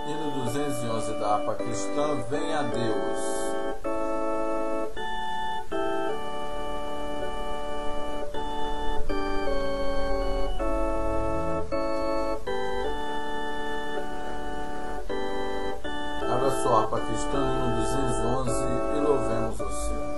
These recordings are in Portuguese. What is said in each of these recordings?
Hino 211 da harpa cristã, Venha Deus. Abra sua harpa cristã, hino 211, e louvemos o Senhor.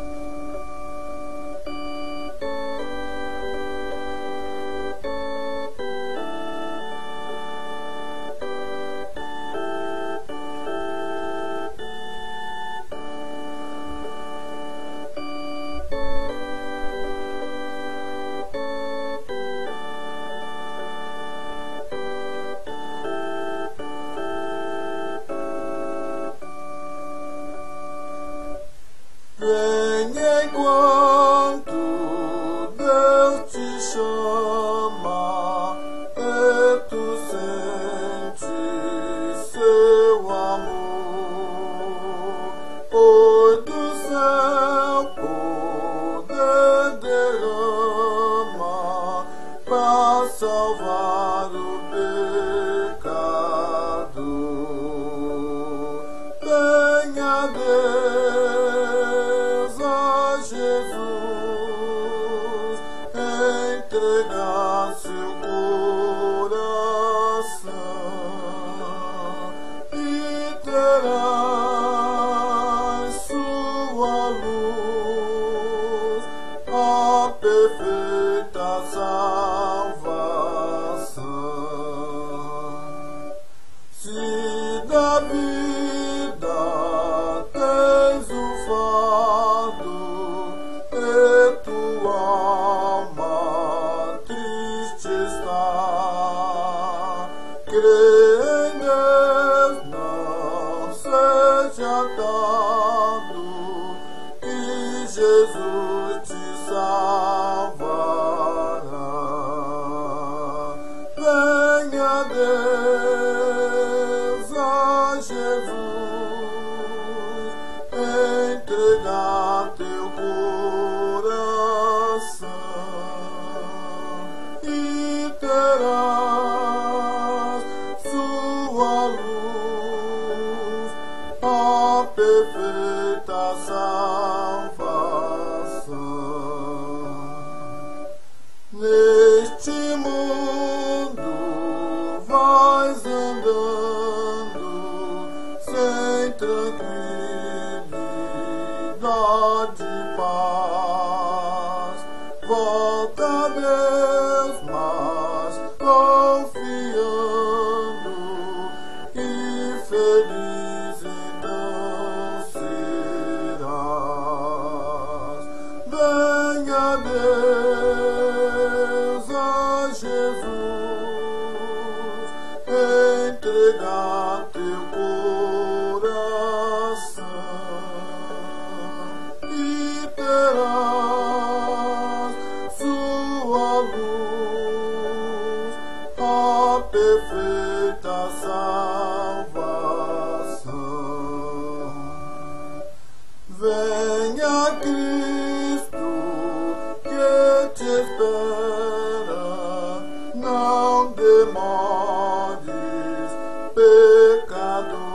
Venha enquanto Deus te chama e tu sentes seu amor. Pois do céu poder derrama para salvar o pecador. Venha Deus a Jesus, entregar seu coração e terás sua luz, a perfeita salvação. Se da vida tens o fardo e tua alma triste está, crê em Deus, não seja dado, que Jesus te salvará. Venha Deus a Jesus, entregar teu coração e terás sua luz, a perfeita salvação. Neste mundo vais andando sem tranquilidade e paz. Volta a Deus, mas confiando, e feliz então serás. Venha Deus a Jesus, entregar teu coração e terás sua luz, a perfeita salvação. Venha Cristo que te espera, não demores, pecador.